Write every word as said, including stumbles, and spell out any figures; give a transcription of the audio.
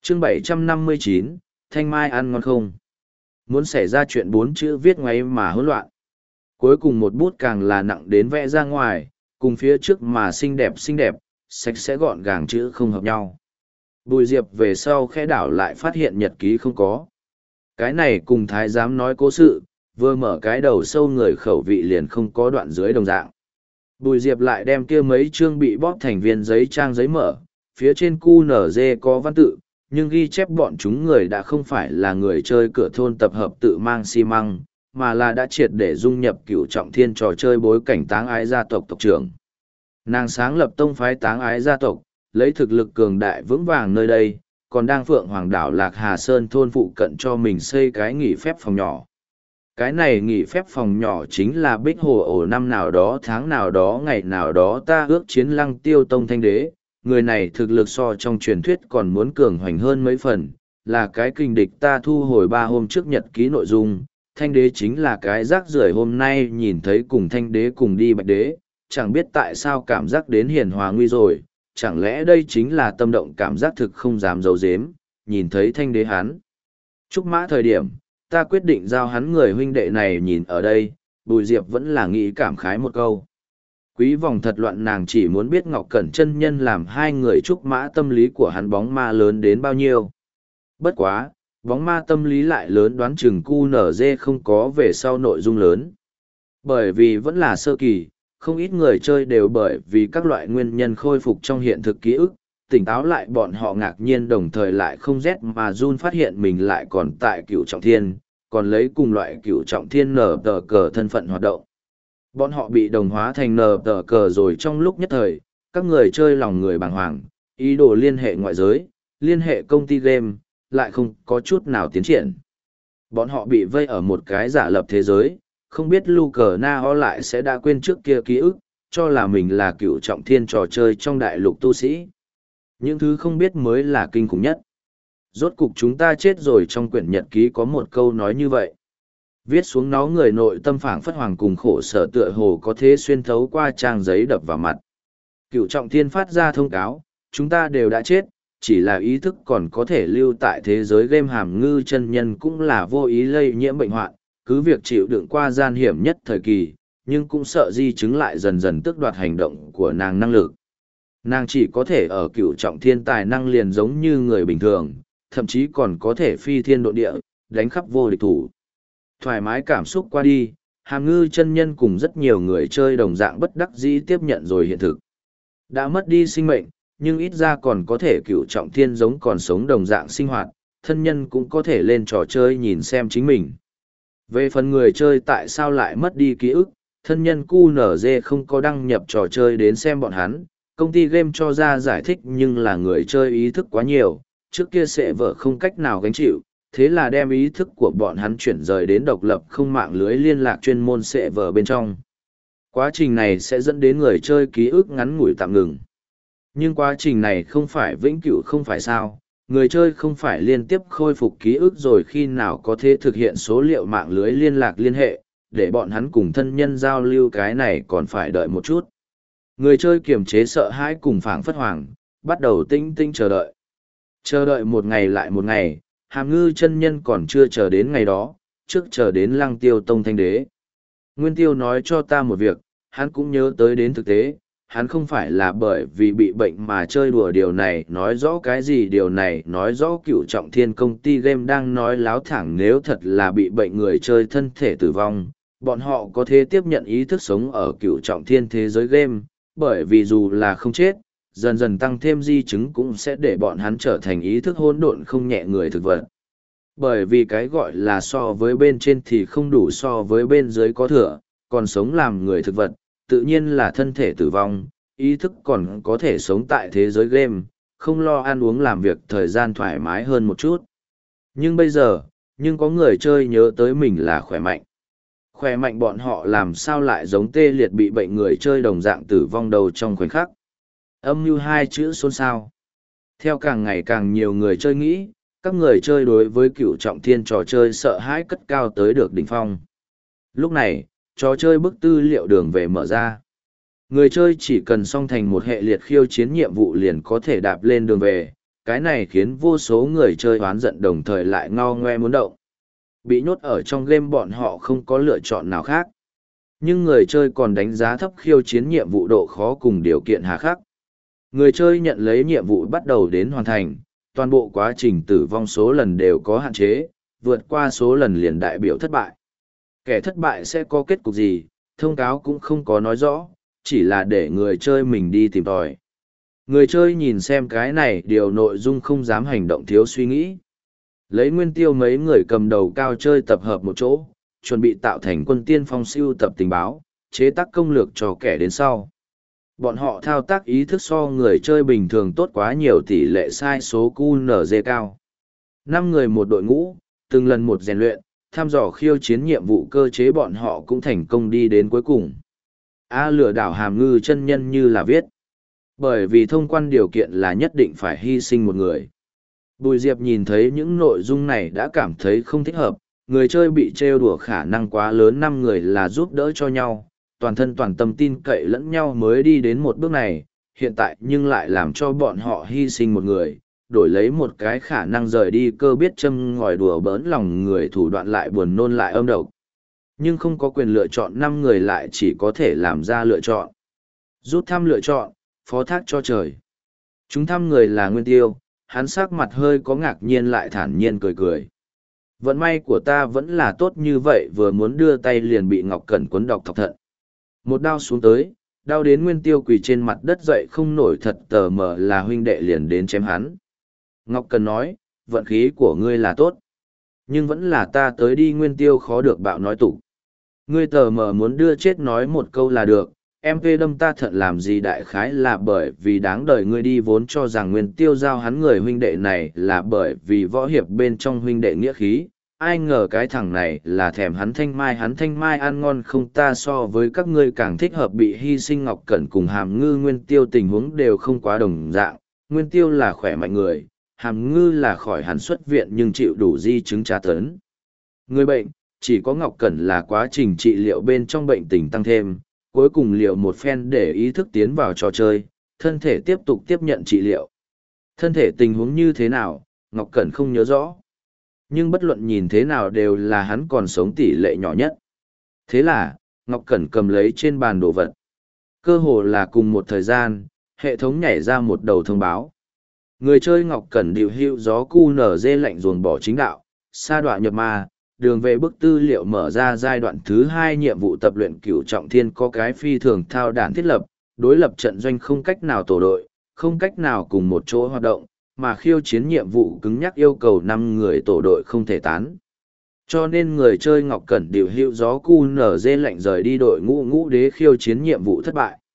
Chương bảy trăm năm mươi chín, Thanh Mai ăn ngon không? Muốn xảy ra chuyện bốn chữ viết ngoáy mà hỗn loạn. Cuối cùng một bút càng là nặng đến vẽ ra ngoài, cùng phía trước mà xinh đẹp xinh đẹp, sạch sẽ gọn gàng chữ không hợp nhau. Bùi Diệp về sau khẽ đảo lại phát hiện nhật ký không có. Cái này cùng thái giám nói cố sự, vừa mở cái đầu sâu người khẩu vị liền không có đoạn dưới đồng dạng. Bùi Diệp lại đem kia mấy chương bị bóp thành viên giấy trang giấy mở, phía trên cu nở dê có văn tự, nhưng ghi chép bọn chúng người đã không phải là người chơi cửa thôn tập hợp tự mang xi măng, mà là đã triệt để dung nhập cửu trọng thiên trò chơi bối cảnh táng ái gia tộc tộc trưởng. Nàng sáng lập tông phái táng ái gia tộc, lấy thực lực cường đại vững vàng nơi đây, còn đang phượng hoàng đảo Lạc Hà Sơn thôn phụ cận cho mình xây cái nghỉ phép phòng nhỏ. Cái này nghỉ phép phòng nhỏ chính là bích hồ ổ năm nào đó tháng nào đó ngày nào đó ta ước chiến lăng tiêu tông thanh đế, người này thực lực so trong truyền thuyết còn muốn cường hoành hơn mấy phần, là cái kình địch ta thu hồi ba hôm trước nhật ký nội dung, thanh đế chính là cái rác rưởi hôm nay nhìn thấy cùng thanh đế cùng đi bạch đế, chẳng biết tại sao cảm giác đến hiền hòa nguy rồi, chẳng lẽ đây chính là tâm động cảm giác thực không dám giấu giếm, nhìn thấy thanh đế hắn. Trúc mã thời điểm, ta quyết định giao hắn người huynh đệ này nhìn ở đây, Bùi Diệp vẫn là nghĩ cảm khái một câu. Quý vòng thật loạn nàng chỉ muốn biết Ngọc Cẩn chân nhân làm hai người trúc mã tâm lý của hắn bóng ma lớn đến bao nhiêu. Bất quá, bóng ma tâm lý lại lớn đoán chừng cu nở dê không có về sau nội dung lớn. Bởi vì vẫn là sơ kỳ, không ít người chơi đều bởi vì các loại nguyên nhân khôi phục trong hiện thực ký ức, tỉnh táo lại bọn họ ngạc nhiên đồng thời lại không rét mà run phát hiện mình lại còn tại cửu trọng thiên, còn lấy cùng loại cửu trọng thiên nở tờ cờ thân phận hoạt động. Bọn họ bị đồng hóa thành nở tờ cờ rồi trong lúc nhất thời, các người chơi lòng người bàng hoàng, ý đồ liên hệ ngoại giới, liên hệ công ty game, lại không có chút nào tiến triển. Bọn họ bị vây ở một cái giả lập thế giới, không biết Luke Na lại sẽ đã quên trước kia ký ức, cho là mình là cửu trọng thiên trò chơi trong đại lục tu sĩ. Những thứ không biết mới là kinh khủng nhất. Rốt cục chúng ta chết rồi trong quyển nhật ký có một câu nói như vậy. Viết xuống nó người nội tâm phảng phất hoàng cùng khổ sở tựa hồ có thế xuyên thấu qua trang giấy đập vào mặt. Cửu trọng thiên phát ra thông cáo, chúng ta đều đã chết, chỉ là ý thức còn có thể lưu tại thế giới game hàm ngư chân nhân cũng là vô ý lây nhiễm bệnh hoạn, cứ việc chịu đựng qua gian hiểm nhất thời kỳ, nhưng cũng sợ di chứng lại dần dần tước đoạt hành động của nàng năng lực. Nàng chỉ có thể ở cửu trọng thiên tài năng liền giống như người bình thường, thậm chí còn có thể phi thiên độ địa, đánh khắp vô địch thủ. Thoải mái cảm xúc qua đi, hàm ngư chân nhân cùng rất nhiều người chơi đồng dạng bất đắc dĩ tiếp nhận rồi hiện thực. Đã mất đi sinh mệnh, nhưng ít ra còn có thể cửu trọng thiên giống còn sống đồng dạng sinh hoạt, thân nhân cũng có thể lên trò chơi nhìn xem chính mình. Về phần người chơi tại sao lại mất đi ký ức, thân nhân cu nở dê không có đăng nhập trò chơi đến xem bọn hắn, công ty game cho ra giải thích nhưng là người chơi ý thức quá nhiều, trước kia sẽ vợ không cách nào gánh chịu, thế là đem ý thức của bọn hắn chuyển rời đến độc lập không mạng lưới liên lạc chuyên môn sẽ vợ bên trong. Quá trình này sẽ dẫn đến người chơi ký ức ngắn ngủi tạm ngừng. Nhưng quá trình này không phải vĩnh cửu không phải sao, người chơi không phải liên tiếp khôi phục ký ức rồi khi nào có thể thực hiện số liệu mạng lưới liên lạc liên hệ, để bọn hắn cùng thân nhân giao lưu cái này còn phải đợi một chút. Người chơi kiềm chế sợ hãi cùng phảng phất hoàng, bắt đầu tinh tinh chờ đợi. Chờ đợi một ngày lại một ngày, hàm ngư chân nhân còn chưa chờ đến ngày đó, trước chờ đến lăng tiêu tông thanh đế. Nguyên tiêu nói cho ta một việc, hắn cũng nhớ tới đến thực tế, hắn không phải là bởi vì bị bệnh mà chơi đùa điều này nói rõ cái gì điều này nói rõ cựu trọng thiên công ty game đang nói láo thẳng nếu thật là bị bệnh người chơi thân thể tử vong, bọn họ có thể tiếp nhận ý thức sống ở cựu trọng thiên thế giới game, bởi vì dù là không chết, dần dần tăng thêm di chứng cũng sẽ để bọn hắn trở thành ý thức hỗn độn không nhẹ người thực vật. Bởi vì cái gọi là so với bên trên thì không đủ so với bên dưới có thừa, còn sống làm người thực vật, tự nhiên là thân thể tử vong, ý thức còn có thể sống tại thế giới game, không lo ăn uống làm việc thời gian thoải mái hơn một chút. Nhưng bây giờ, nhưng có người chơi nhớ tới mình là khỏe mạnh. Khỏe mạnh bọn họ làm sao lại giống tê liệt bị bệnh người chơi đồng dạng tử vong đầu trong khoảnh khắc. Âm mưu hai chữ xôn xao. Theo càng ngày càng nhiều người chơi nghĩ, các người chơi đối với cựu trọng thiên trò chơi sợ hãi cất cao tới được đỉnh phong. Lúc này, trò chơi bức tư liệu đường về mở ra. Người chơi chỉ cần song thành một hệ liệt khiêu chiến nhiệm vụ liền có thể đạp lên đường về, cái này khiến vô số người chơi oán giận đồng thời lại ngao ngoe muốn động. Bị nhốt ở trong game bọn họ không có lựa chọn nào khác. Nhưng người chơi còn đánh giá thấp khiêu chiến nhiệm vụ độ khó cùng điều kiện hà khắc. Người chơi nhận lấy nhiệm vụ bắt đầu đến hoàn thành, toàn bộ quá trình tử vong số lần đều có hạn chế, vượt qua số lần liền đại biểu thất bại. Kẻ thất bại sẽ có kết cục gì, thông cáo cũng không có nói rõ, chỉ là để người chơi mình đi tìm tòi. Người chơi nhìn xem cái này điều nội dung không dám hành động thiếu suy nghĩ. Lấy nguyên tiêu mấy người cầm đầu cao chơi tập hợp một chỗ, chuẩn bị tạo thành quân tiên phong siêu tập tình báo, chế tác công lược cho kẻ đến sau. Bọn họ thao tác ý thức so người chơi bình thường tốt quá nhiều, tỷ lệ sai số quy en giê cao. Năm người một đội ngũ, từng lần một rèn luyện, thăm dò khiêu chiến nhiệm vụ cơ chế, bọn họ cũng thành công đi đến cuối cùng. A lừa đảo hàm ngư chân nhân như là viết. Bởi vì thông quan điều kiện là nhất định phải hy sinh một người. Bùi Diệp nhìn thấy những nội dung này đã cảm thấy không thích hợp, người chơi bị trêu đùa khả năng quá lớn, năm người là giúp đỡ cho nhau, toàn thân toàn tâm tin cậy lẫn nhau mới đi đến một bước này, hiện tại nhưng lại làm cho bọn họ hy sinh một người, đổi lấy một cái khả năng rời đi cơ biết châm ngòi đùa bỡn lòng người, thủ đoạn lại buồn nôn lại âm độc. Nhưng không có quyền lựa chọn, năm người lại chỉ có thể làm ra lựa chọn. Rút thăm lựa chọn, phó thác cho trời. Chúng thăm người là Nguyên Tiêu, hắn sắc mặt hơi có ngạc nhiên lại thản nhiên cười cười. Vận may của ta vẫn là tốt như vậy, vừa muốn đưa tay liền bị Ngọc Cẩn cuốn độc thọc thận. Một đao xuống tới, đau đến Nguyên Tiêu quỳ trên mặt đất dậy không nổi, thật tờ mờ là huynh đệ liền đến chém hắn. Ngọc Cẩn nói, vận khí của ngươi là tốt. Nhưng vẫn là ta tới đi. Nguyên Tiêu khó được bạo nói tục. Ngươi tờ mờ muốn đưa chết nói một câu là được, em vê đâm ta thận làm gì, đại khái là bởi vì đáng đời ngươi đi, vốn cho rằng Nguyên Tiêu giao hắn người huynh đệ này là bởi vì võ hiệp bên trong huynh đệ nghĩa khí, ai ngờ cái thằng này là thèm hắn thanh mai, hắn thanh mai ăn ngon không, ta so với các ngươi càng thích hợp bị hy sinh. Ngọc Cẩn cùng Hàm Ngư Nguyên Tiêu tình huống đều không quá đồng dạng, Nguyên Tiêu là khỏe mạnh người, Hàm Ngư là khỏi hắn xuất viện nhưng chịu đủ di chứng tra tấn. Người bệnh, chỉ có Ngọc Cẩn là quá trình trị liệu bên trong bệnh tình tăng thêm, cuối cùng liệu một phen để ý thức tiến vào trò chơi, thân thể tiếp tục tiếp nhận trị liệu. Thân thể tình huống như thế nào, Ngọc Cẩn không nhớ rõ. Nhưng bất luận nhìn thế nào đều là hắn còn sống tỷ lệ nhỏ nhất. Thế là, Ngọc Cẩn cầm lấy trên bàn đồ vật. Cơ hồ là cùng một thời gian, hệ thống nhảy ra một đầu thông báo. Người chơi Ngọc Cẩn điều hưu gió cu nở dê lạnh ruồng bỏ chính đạo, sa đọa nhập ma, đường về bức tư liệu mở ra giai đoạn thứ hai nhiệm vụ tập luyện cửu trọng thiên có cái phi thường thao đản thiết lập, đối lập trận doanh không cách nào tổ đội, không cách nào cùng một chỗ hoạt động, mà khiêu chiến nhiệm vụ cứng nhắc yêu cầu năm người tổ đội không thể tán. Cho nên người chơi Ngọc Cẩn điều hữu gió cu nở dê lạnh rời đi đội ngũ ngũ đế khiêu chiến nhiệm vụ thất bại.